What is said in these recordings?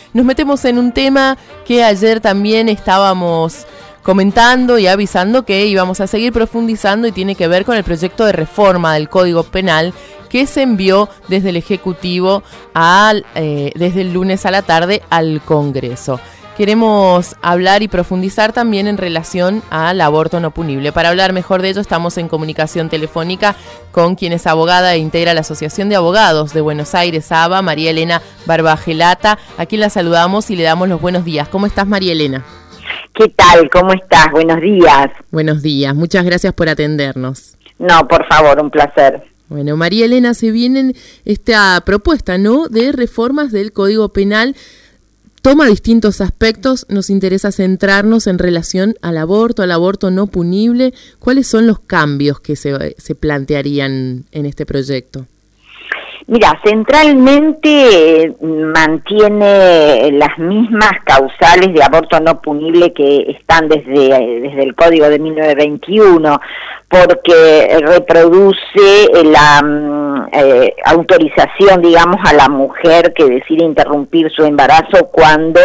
nos metemos en un tema que ayer también estábamos comentando y avisando que íbamos a seguir profundizando y tiene que ver con el proyecto de reforma del Código Penal que se envió desde el Ejecutivo desde el lunes a la tarde al Congreso. Queremos hablar y profundizar también en relación al aborto no punible. Para hablar mejor de ello estamos en comunicación telefónica con quien es abogada e integra la Asociación de Abogados de Buenos Aires, ABA, María Elena Barbagelata, a quien la saludamos y le damos los buenos días. ¿Cómo estás, María Elena? ¿Qué tal? ¿Cómo estás? Buenos días. Buenos días, muchas gracias por atendernos. No, por favor, un placer. Bueno, María Elena, se viene esta propuesta, ¿no?, de reformas del Código Penal. Toma distintos aspectos, nos interesa centrarnos en relación al aborto no punible. ¿Cuáles son los cambios que se plantearían en este proyecto? Mira, centralmente mantiene las mismas causales de aborto no punible que están desde el Código de 1921, porque reproduce la autorización, digamos, a la mujer que decide interrumpir su embarazo cuando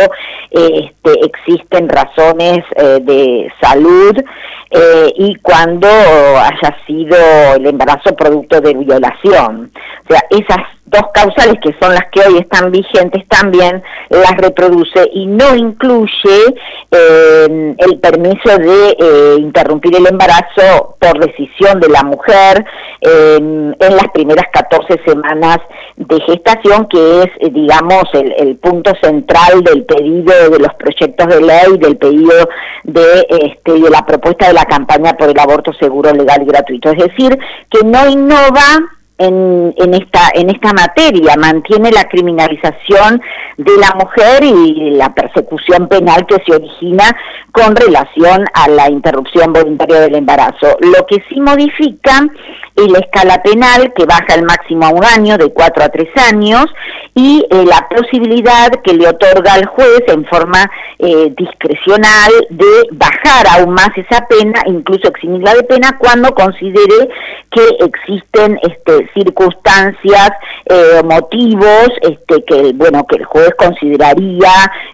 existen razones de salud y cuando haya sido el embarazo producto de violación. O sea, esas dos causales, que son las que hoy están vigentes, también las reproduce y no incluye el permiso de interrumpir el embarazo por decisión de la mujer en las primeras 14 semanas de gestación, que es, digamos, el punto central del pedido de los proyectos de ley, del pedido de la propuesta de la campaña por el aborto seguro, legal y gratuito. Es decir, que no innova en esta materia, mantiene la criminalización de la mujer y la persecución penal que se origina con relación a la interrupción voluntaria del embarazo. Lo que sí modifica es la escala penal, que baja el máximo a 1 año, de 4 a 3 años, y la posibilidad que le otorga al juez en forma discrecional de bajar aún más esa pena, incluso eximirla de pena, cuando considere que existen circunstancias, motivos que el juez consideraría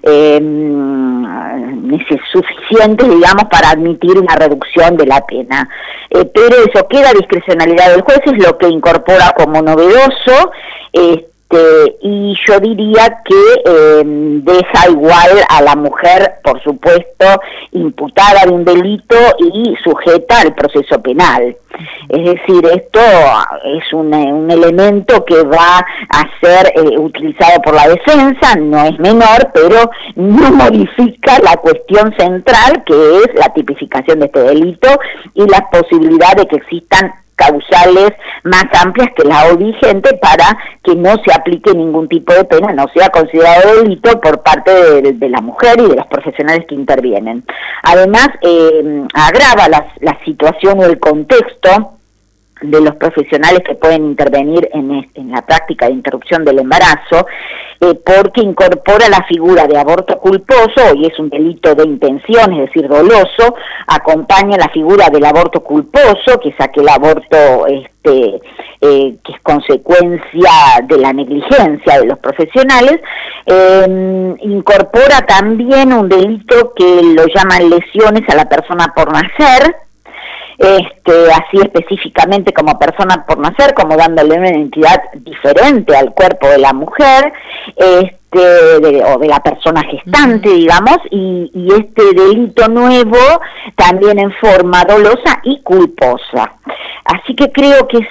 suficientes, digamos, para admitir una reducción de la pena. Pero eso queda a discrecionalidad del juez, es lo que incorpora como novedoso, y yo diría que deja igual a la mujer, por supuesto, imputada de un delito y sujeta al proceso penal. Es decir, esto es un elemento que va a ser utilizado por la defensa, no es menor, pero no modifica la cuestión central, que es la tipificación de este delito y la posibilidad de que existan causales más amplias que la hoy vigente para que no se aplique ningún tipo de pena, no sea considerado delito por parte de la mujer y de los profesionales que intervienen. Además, agrava la situación o el contexto de los profesionales que pueden intervenir en la práctica de interrupción del embarazo, porque incorpora la figura de aborto culposo, y es un delito de intención, es decir, doloso, acompaña la figura del aborto culposo, que es aquel aborto que es consecuencia de la negligencia de los profesionales, incorpora también un delito que lo llaman lesiones a la persona por nacer, así específicamente como persona por nacer, como dándole una identidad diferente al cuerpo de la mujer, o de la persona gestante, digamos, y este delito nuevo también en forma dolosa y culposa. Así que creo que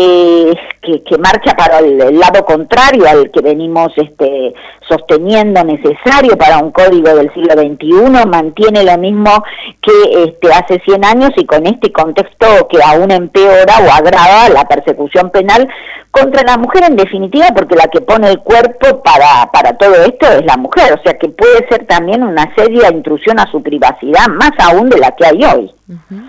que marcha para el lado contrario al que venimos sosteniendo necesario para un código del siglo XXI, mantiene lo mismo que hace 100 años y con este contexto que aún empeora o agrava la persecución penal contra la mujer, en definitiva, porque la que pone el cuerpo para todo esto es la mujer, o sea que puede ser también una seria intrusión a su privacidad, más aún de la que hay hoy. Uh-huh.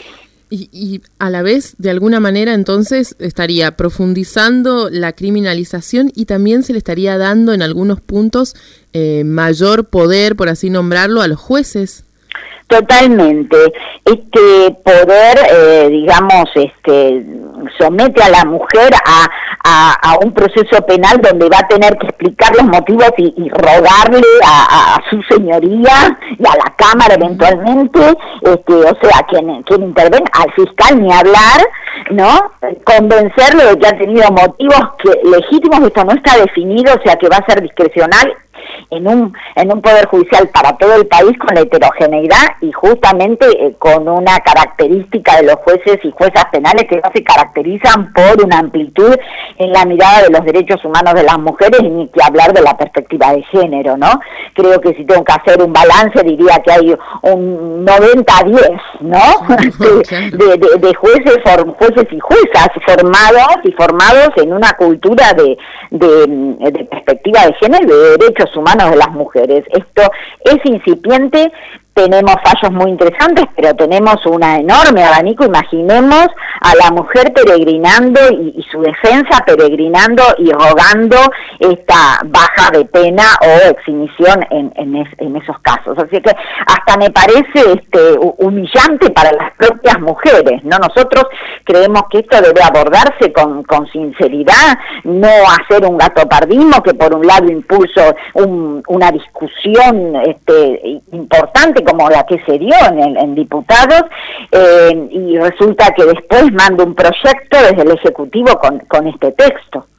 Y a la vez, de alguna manera, entonces, estaría profundizando la criminalización y también se le estaría dando en algunos puntos mayor poder, por así nombrarlo, a los jueces. Totalmente. Este poder, digamos, somete a la mujer a un proceso penal donde va a tener que explicar los motivos y rogarle a su señoría y a la Cámara eventualmente, o sea, quien intervenga, al fiscal ni hablar, ¿no? Convencerlo de que ha tenido motivos legítimos, esto no está definido, o sea que va a ser discrecional en un poder judicial para todo el país, con la heterogeneidad y justamente con una característica de los jueces y juezas penales que no se caracterizan por una amplitud en la mirada de los derechos humanos de las mujeres, ni que hablar de la perspectiva de género, ¿no? Creo que si tengo que hacer un balance diría que hay un 90-10, ¿no? de jueces y juezas formados en una cultura de perspectiva de género y de derechos humanos de las mujeres. Esto es incipiente. Tenemos fallos muy interesantes, pero tenemos un enorme abanico. Imaginemos a la mujer peregrinando y su defensa peregrinando y rogando esta baja de pena o exhibición en esos casos. Así que hasta me parece humillante para las propias mujeres, ¿no? Nosotros creemos que esto debe abordarse con sinceridad, no hacer un gatopardismo que por un lado impulso una discusión importante como la que se dio en diputados, y resulta que después manda un proyecto desde el Ejecutivo con este texto.